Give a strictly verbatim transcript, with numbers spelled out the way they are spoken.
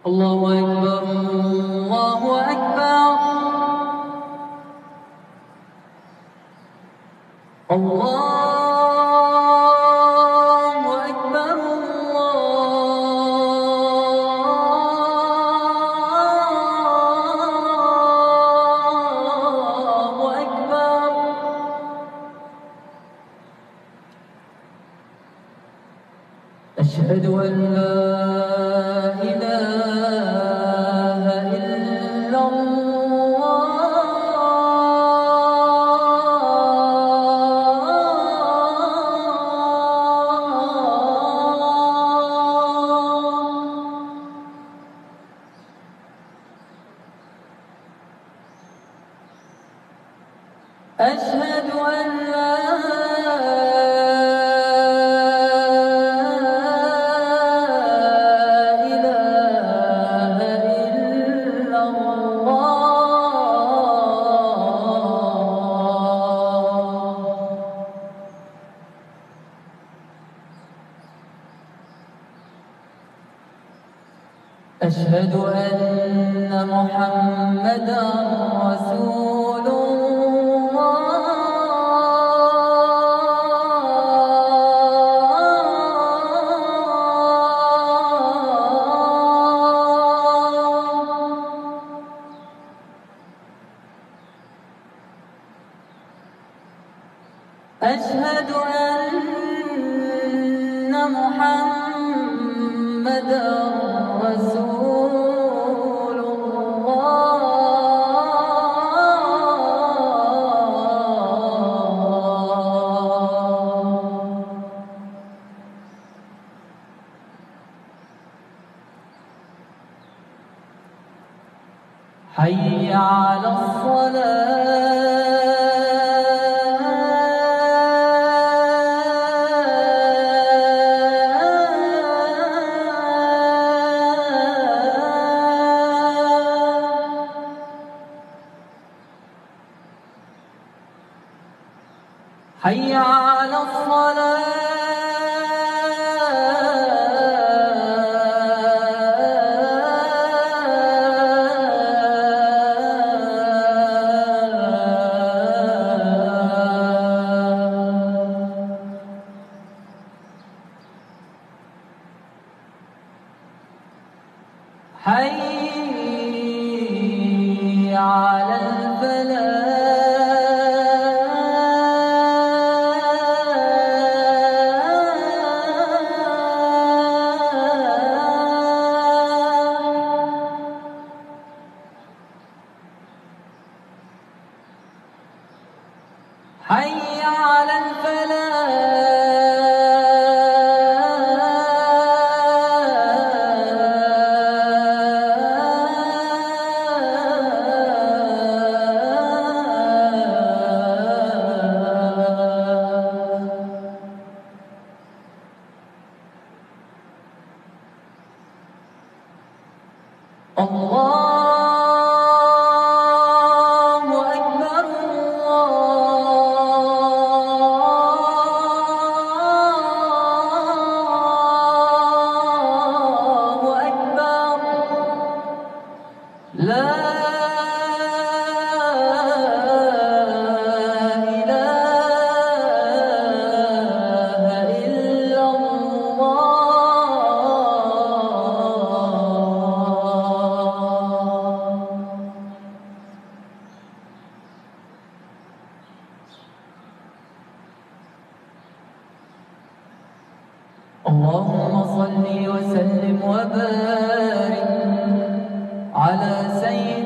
الله أكبر الله أكبر الله أكبر الله أكبر. أشهد أن لا أشهد أن لا إله إلا الله. أشهد أن محمدًا رسول أشهد أن محمدًا رسول الله. حي على الصلاة. حي على الصلاة. حي على الفلاح. حي على الفلاح. الله أكبر الله أكبر. لا اللهم صل وسلم وبارك على سيدنا